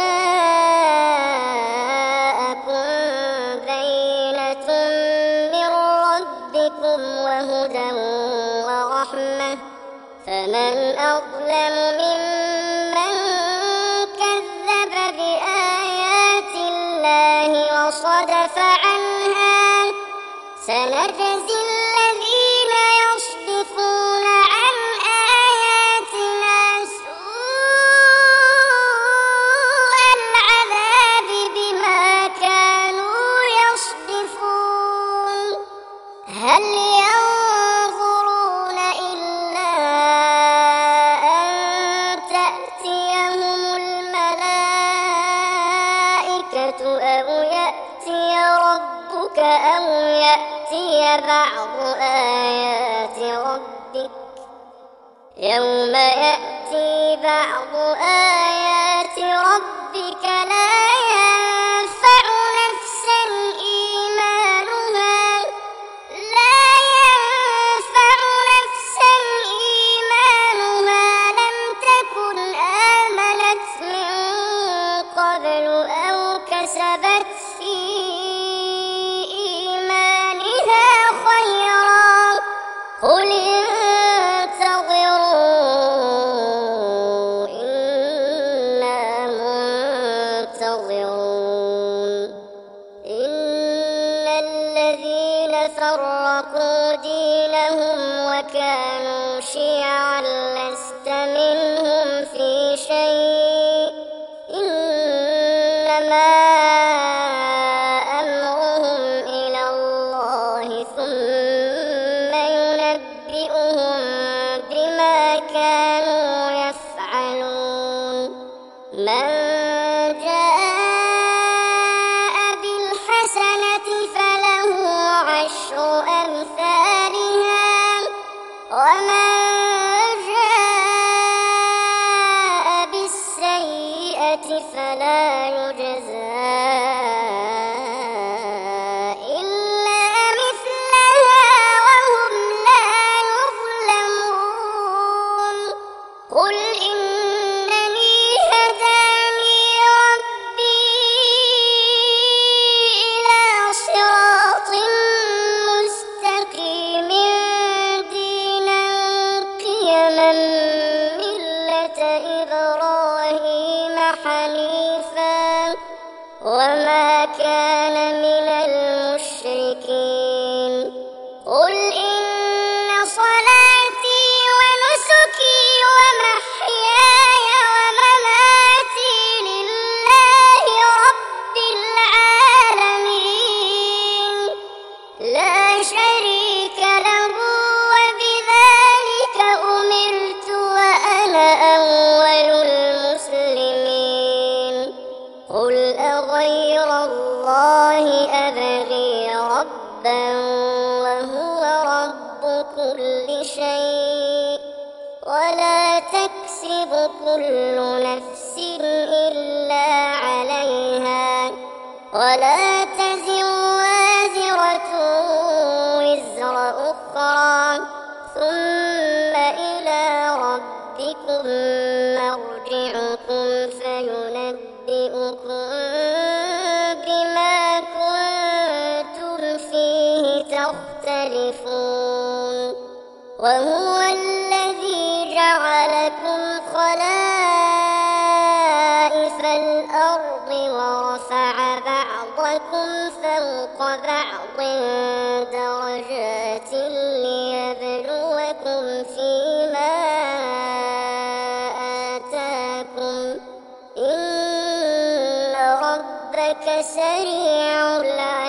جاءكم بينة من ربكم وهدى ورحمة فمن أظلم ممن كذب بآيات الله وصدف عنها سنجزي الذين يصدفون عن آياتنا سوء العذاب بما كانوا يصدفون هل ينظرون إلا أن تأتيهم الملائكة أو يأتي ربك أو يأتي بعض آيات ربك يوم يأتي بعض آيات ربك لا ينفع نفسا إيمانها لم تكن آمنت من قبل أو كسبت في إيمانها خيرا قل انتظروا إنا شفيعا لست منهم في شيء إنما أمرهم إلى الله ثم ينبئهم بما كانوا يفعلون من جاء بالحسنة فله عشر أمثالها ومن جاء بالسيئة فلا يجزى إلا مثلها وهم لا يظلمون قل إنني هداني ربي إلى صراط مستقيم دينا قيما ملة إبراهيم حنيفا وما كان من المشركين قل إن صلاتي ونسكي ومحياي ومماتي لله رب العالمين لا شريك له وبذلك أمرت وأنا أول المسلمين قل أغير الله أبغي ربا وهو رب كل شيء ولا تكسب كل نفس إلا عليها ولا تزر وازرة وزر أخرى ثم إلى ربكم مرجعكم فينبئكم بما كنتم فيه تختلفون وهو الذي جعلكم خلائف الأرض ورفع بعضكم فوق بعض درجات ليبلوكم فيما آتاكم إن ربك سريع العقاب